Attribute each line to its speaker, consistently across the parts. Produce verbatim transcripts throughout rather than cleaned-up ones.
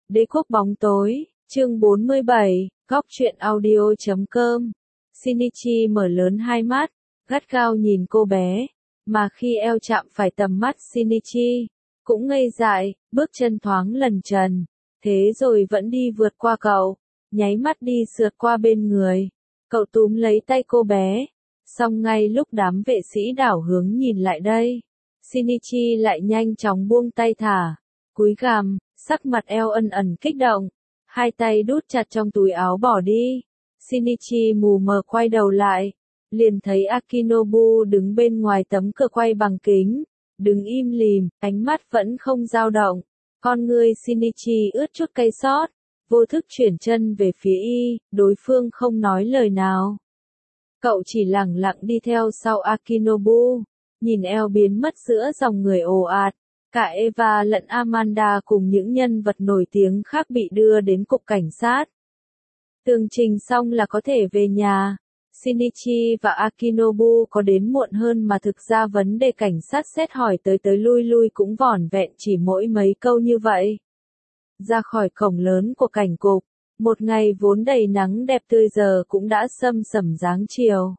Speaker 1: Đế quốc bóng tối, chương bốn mươi bảy, góc truyện audio chấm com. Shinichi mở lớn hai mắt, gắt gao nhìn cô bé, mà khi eo chạm phải tầm mắt Shinichi, cũng ngây dại, bước chân thoáng lần trần, thế rồi vẫn đi vượt qua cậu, nháy mắt đi sượt qua bên người. Cậu túm lấy tay cô bé, song ngay lúc đám vệ sĩ đảo hướng nhìn lại đây, Shinichi lại nhanh chóng buông tay thả, cúi gằm, sắc mặt eo ân ẩn kích động, hai tay đút chặt trong túi áo bỏ đi. Shinichi mù mờ quay đầu lại, liền thấy Akinobu đứng bên ngoài tấm cửa quay bằng kính, đứng im lìm, ánh mắt vẫn không dao động. Con ngươi Shinichi ướt chút cay xót, vô thức chuyển chân về phía y, đối phương không nói lời nào. Cậu chỉ lẳng lặng đi theo sau Akinobu, nhìn eo biến mất giữa dòng người ồ ạt. Cả Eva lẫn Amanda cùng những nhân vật nổi tiếng khác bị đưa đến cục cảnh sát. Tường trình xong là có thể về nhà. Shinichi và Akinobu có đến muộn hơn mà thực ra vấn đề cảnh sát xét hỏi tới tới lui lui cũng vỏn vẹn chỉ mỗi mấy câu như vậy. Ra khỏi cổng lớn của cảnh cục, một ngày vốn đầy nắng đẹp tươi giờ cũng đã sâm sẩm dáng chiều.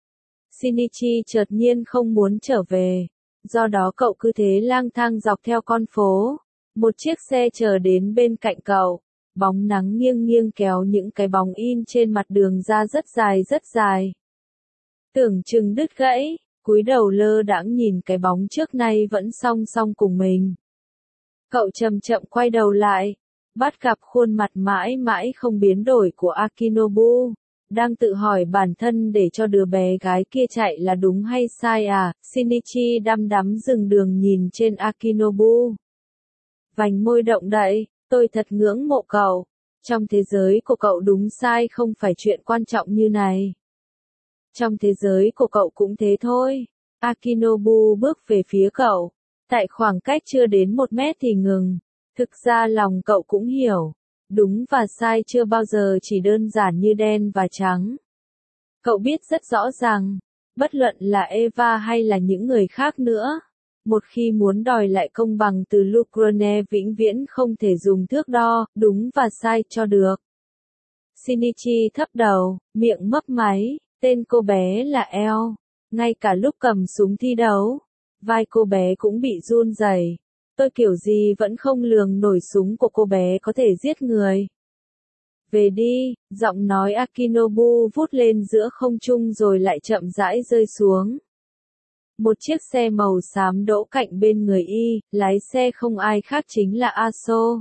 Speaker 1: Shinichi chợt nhiên không muốn trở về. Do đó cậu cứ thế lang thang dọc theo con phố, một chiếc xe chờ đến bên cạnh cậu, bóng nắng nghiêng nghiêng kéo những cái bóng in trên mặt đường ra rất dài rất dài. Tưởng chừng đứt gãy, cúi đầu lơ đãng nhìn cái bóng trước nay vẫn song song cùng mình. Cậu chậm chậm quay đầu lại, bắt gặp khuôn mặt mãi mãi không biến đổi của Akinobu. Đang tự hỏi bản thân để cho đứa bé gái kia chạy là đúng hay sai à, Shinichi đăm đắm dừng đường nhìn trên Akinobu. Vành môi động đậy, tôi thật ngưỡng mộ cậu, trong thế giới của cậu đúng sai không phải chuyện quan trọng như này. Trong thế giới của cậu cũng thế thôi, Akinobu bước về phía cậu, tại khoảng cách chưa đến một mét thì ngừng, thực ra lòng cậu cũng hiểu. Đúng và sai chưa bao giờ chỉ đơn giản như đen và trắng. Cậu biết rất rõ ràng, bất luận là Eva hay là những người khác nữa, một khi muốn đòi lại công bằng từ Lucrone vĩnh viễn không thể dùng thước đo, đúng và sai cho được. Shinichi thấp đầu, miệng mấp máy, tên cô bé là El. Ngay cả lúc cầm súng thi đấu, vai cô bé cũng bị run rẩy. Tôi kiểu gì vẫn không lường nổi súng của cô bé có thể giết người. Về đi, giọng nói Akinobu vút lên giữa không trung rồi lại chậm rãi rơi xuống. Một chiếc xe màu xám đỗ cạnh bên người y, lái xe không ai khác chính là Aso.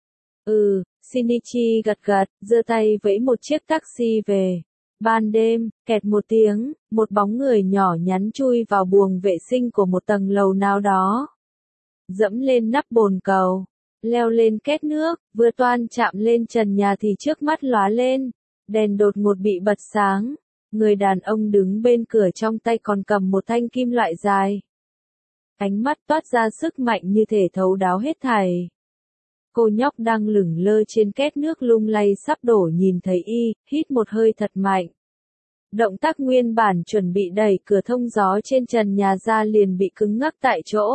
Speaker 1: Ừ, Shinichi gật gật, giơ tay vẫy một chiếc taxi về. Ban đêm, kẹt một tiếng, một bóng người nhỏ nhắn chui vào buồng vệ sinh của một tầng lầu nào đó. Dẫm lên nắp bồn cầu, leo lên két nước, vừa toan chạm lên trần nhà thì trước mắt lóa lên, đèn đột ngột bị bật sáng, người đàn ông đứng bên cửa trong tay còn cầm một thanh kim loại dài. Ánh mắt toát ra sức mạnh như thể thấu đáo hết thảy. Cô nhóc đang lửng lơ trên két nước lung lay sắp đổ nhìn thấy y, hít một hơi thật mạnh. Động tác nguyên bản chuẩn bị đẩy cửa thông gió trên trần nhà ra liền bị cứng ngắc tại chỗ.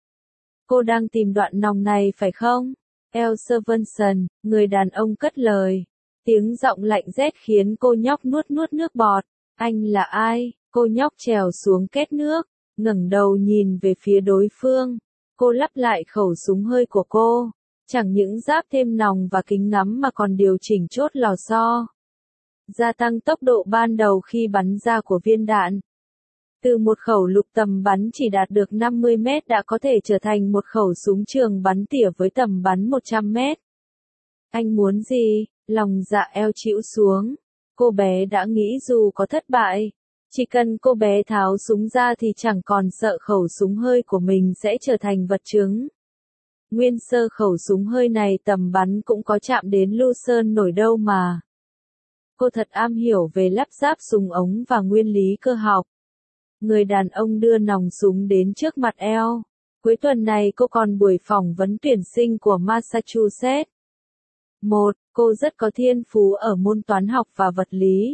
Speaker 1: Cô đang tìm đoạn nòng này phải không? El Servanson, người đàn ông cất lời. Tiếng giọng lạnh rét khiến cô nhóc nuốt nuốt nước bọt. Anh là ai? Cô nhóc trèo xuống két nước, ngẩng đầu nhìn về phía đối phương. Cô lắp lại khẩu súng hơi của cô. Chẳng những ráp thêm nòng và kính ngắm mà còn điều chỉnh chốt lò xo. Gia tăng tốc độ ban đầu khi bắn ra của viên đạn. Từ một khẩu lục tầm bắn chỉ đạt được năm mươi mét đã có thể trở thành một khẩu súng trường bắn tỉa với tầm bắn một trăm mét. Anh muốn gì? Lòng dạ eo chĩu xuống. Cô bé đã nghĩ dù có thất bại, chỉ cần cô bé tháo súng ra thì chẳng còn sợ khẩu súng hơi của mình sẽ trở thành vật chứng. Nguyên sơ khẩu súng hơi này tầm bắn cũng có chạm đến lưu sơn nổi đâu mà. Cô thật am hiểu về lắp ráp súng ống và nguyên lý cơ học. Người đàn ông đưa nòng súng đến trước mặt eo. Cuối tuần này cô còn buổi phỏng vấn tuyển sinh của Massachusetts. Một, cô rất có thiên phú ở môn toán học và vật lý.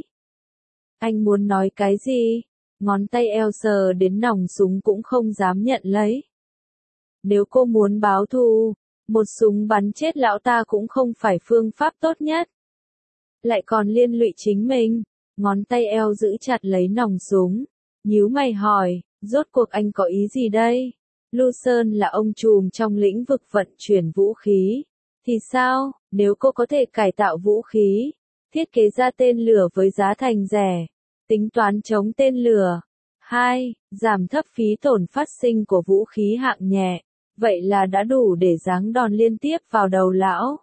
Speaker 1: Anh muốn nói cái gì? Ngón tay eo sờ đến nòng súng cũng không dám nhận lấy. Nếu cô muốn báo thù, Một súng bắn chết lão ta cũng không phải phương pháp tốt nhất. Lại còn liên lụy chính mình. Ngón tay eo giữ chặt lấy nòng súng. Nhíu mày hỏi, rốt cuộc anh có ý gì đây? Lucerne là ông trùm trong lĩnh vực vận chuyển vũ khí. Thì sao, nếu cô có thể cải tạo vũ khí, thiết kế ra tên lửa với giá thành rẻ, tính toán chống tên lửa. hai. Giảm thấp phí tổn phát sinh của vũ khí hạng nhẹ. Vậy là đã đủ để giáng đòn liên tiếp vào đầu lão.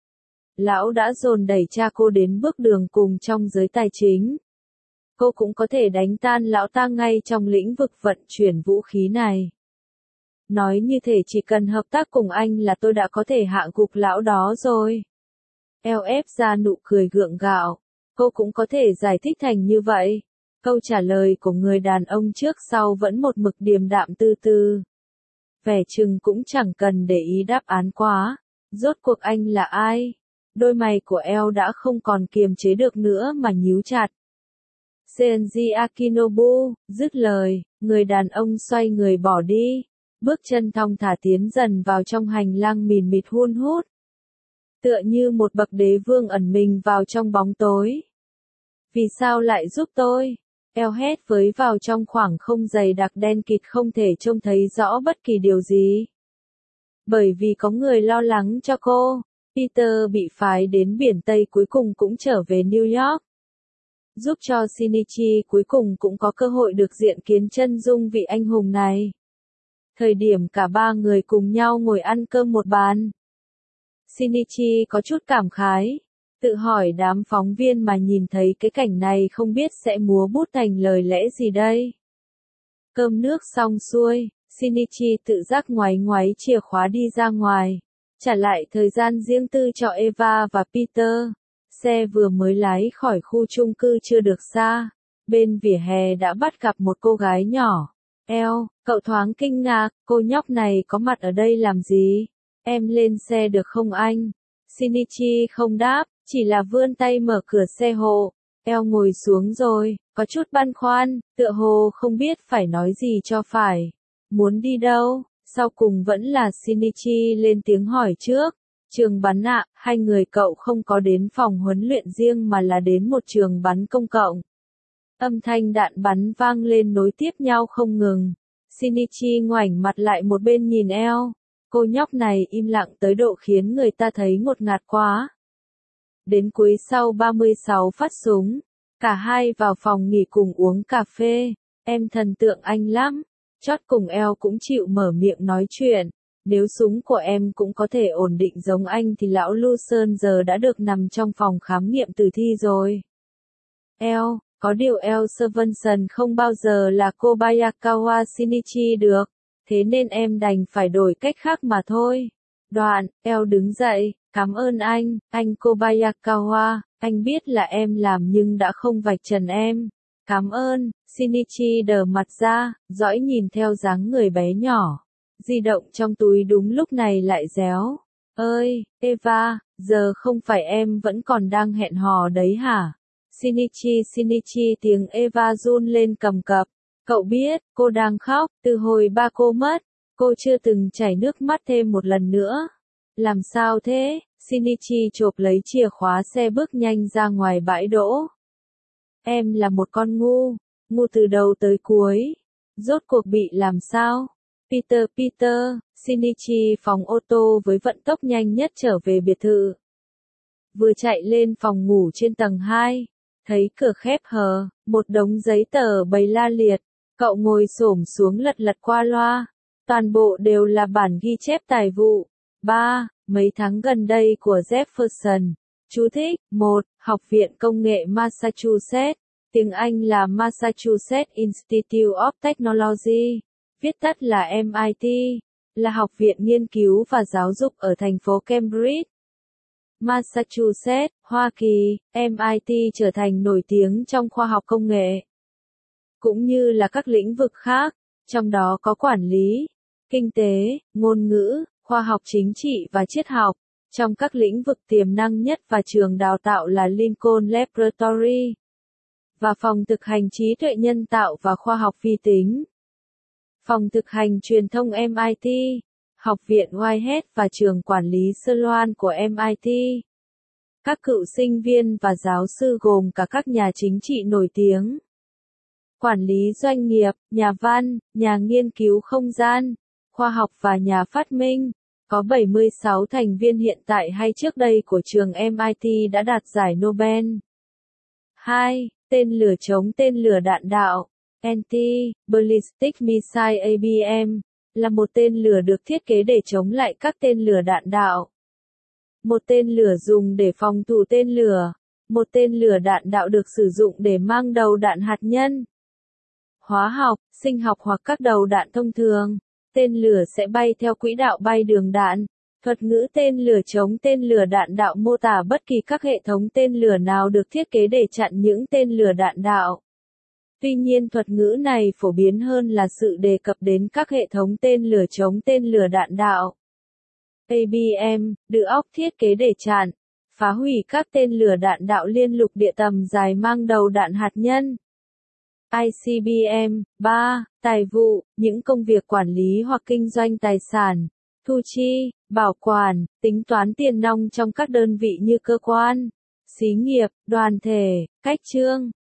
Speaker 1: Lão đã dồn đẩy cha cô đến bước đường cùng trong giới tài chính. Cô cũng có thể đánh tan lão ta ngay trong lĩnh vực vận chuyển vũ khí này. Nói như thể chỉ cần hợp tác cùng anh là tôi đã có thể hạ gục lão đó rồi. Eo ép ra nụ cười gượng gạo. Cô cũng có thể giải thích thành như vậy. Câu trả lời của người đàn ông trước sau vẫn một mực điềm đạm tư tư. Vẻ chừng cũng chẳng cần để ý đáp án quá. Rốt cuộc anh là ai? Đôi mày của eo đã không còn kiềm chế được nữa mà nhíu chặt. Seiji Akinobu, dứt lời, người đàn ông xoay người bỏ đi. Bước chân thong thả tiến dần vào trong hành lang mìn mịt hun hút. Tựa như một bậc đế vương ẩn mình vào trong bóng tối. Vì sao lại giúp tôi? Eo hét với vào trong khoảng không dày đặc đen kịt không thể trông thấy rõ bất kỳ điều gì. Bởi vì có người lo lắng cho cô. Peter bị phái đến biển Tây cuối cùng cũng trở về New York. Giúp cho Shinichi cuối cùng cũng có cơ hội được diện kiến chân dung vị anh hùng này. Thời điểm cả ba người cùng nhau ngồi ăn cơm một bàn. Shinichi có chút cảm khái. Tự hỏi đám phóng viên mà nhìn thấy cái cảnh này không biết sẽ múa bút thành lời lẽ gì đây. Cơm nước xong xuôi, Shinichi tự giác ngoáy ngoáy chìa khóa đi ra ngoài. Trả lại thời gian riêng tư cho Eva và Peter. Xe vừa mới lái khỏi khu chung cư chưa được xa. Bên vỉa hè đã bắt gặp một cô gái nhỏ. Eo, cậu thoáng kinh ngạc, cô nhóc này có mặt ở đây làm gì? Em lên xe được không anh? Shinichi không đáp, chỉ là vươn tay mở cửa xe hộ. Eo ngồi xuống rồi, có chút băn khoăn, tựa hồ không biết phải nói gì cho phải. Muốn đi đâu? Sau cùng vẫn là Shinichi lên tiếng hỏi trước. Trường bắn ạ, hai người cậu không có đến phòng huấn luyện riêng mà là đến một trường bắn công cộng. Âm thanh đạn bắn vang lên nối tiếp nhau không ngừng. Shinichi ngoảnh mặt lại một bên nhìn eo. Cô nhóc này im lặng tới độ khiến người ta thấy ngột ngạt quá. Đến cuối sau ba mươi sáu phát súng, cả hai vào phòng nghỉ cùng uống cà phê. Em thần tượng anh lắm. Chót cùng eo cũng chịu mở miệng nói chuyện. Nếu súng của em cũng có thể ổn định giống anh thì lão Lucerne giờ đã được nằm trong phòng khám nghiệm tử thi rồi. Eo, có điều eo Stevenson không bao giờ là Kobayakawa Shinichi được, thế nên em đành phải đổi cách khác mà thôi. Đoạn, eo đứng dậy, cảm ơn anh, anh Kobayakawa, anh biết là em làm nhưng đã không vạch trần em. Cảm ơn, Shinichi đờ mặt ra, dõi nhìn theo dáng người bé nhỏ. Di động trong túi đúng lúc này lại réo. Ơi, Eva, giờ không phải em vẫn còn đang hẹn hò đấy hả? Shinichi Shinichi tiếng Eva run lên cầm cập. Cậu biết, cô đang khóc, từ hồi ba cô mất. Cô chưa từng chảy nước mắt thêm một lần nữa. Làm sao thế? Shinichi chộp lấy chìa khóa xe bước nhanh ra ngoài bãi đỗ. Em là một con ngu, ngu từ đầu tới cuối. Rốt cuộc bị làm sao? Peter Peter, Shinichi phóng ô tô với vận tốc nhanh nhất trở về biệt thự. Vừa chạy lên phòng ngủ trên tầng hai, thấy cửa khép hờ, một đống giấy tờ bày la liệt, cậu ngồi xổm xuống lật lật qua loa. Toàn bộ đều là bản ghi chép tài vụ. ba. Mấy tháng gần đây của Jefferson. Chú thích, một. Học viện Công nghệ Massachusetts. Tiếng Anh là Massachusetts Institute of Technology. Viết tắt là em i tê, là học viện nghiên cứu và giáo dục ở thành phố Cambridge, Massachusetts, Hoa Kỳ. em i tê trở thành nổi tiếng trong khoa học công nghệ, cũng như là các lĩnh vực khác, trong đó có quản lý, kinh tế, ngôn ngữ, khoa học chính trị và triết học. Trong các lĩnh vực tiềm năng nhất và trường đào tạo là Lincoln Laboratory và phòng thực hành trí tuệ nhân tạo và khoa học vi tính. Phòng thực hành truyền thông em i tê, Học viện Whitehead và trường quản lý Sloan của em I T. Các cựu sinh viên và giáo sư gồm cả các nhà chính trị nổi tiếng, quản lý doanh nghiệp, nhà văn, nhà nghiên cứu không gian, khoa học và nhà phát minh. Có bảy mươi sáu thành viên hiện tại hay trước đây của trường em I T đã đạt giải Nobel. hai. Tên lửa chống tên lửa đạn đạo Anti-Ballistic Missile A B M là một tên lửa được thiết kế để chống lại các tên lửa đạn đạo. Một tên lửa dùng để phòng thủ tên lửa. Một tên lửa đạn đạo được sử dụng để mang đầu đạn hạt nhân, hóa học, sinh học hoặc các đầu đạn thông thường. Tên lửa sẽ bay theo quỹ đạo bay đường đạn. Thuật ngữ tên lửa chống tên lửa đạn đạo mô tả bất kỳ các hệ thống tên lửa nào được thiết kế để chặn những tên lửa đạn đạo. Tuy nhiên thuật ngữ này phổ biến hơn là sự đề cập đến các hệ thống tên lửa chống tên lửa đạn đạo. A B M, được óc thiết kế để chặn, phá hủy các tên lửa đạn đạo liên lục địa tầm dài mang đầu đạn hạt nhân. I C B M, ba. Tài vụ, những công việc quản lý hoặc kinh doanh tài sản, thu chi, bảo quản, tính toán tiền nong trong các đơn vị như cơ quan, xí nghiệp, đoàn thể, cách chương.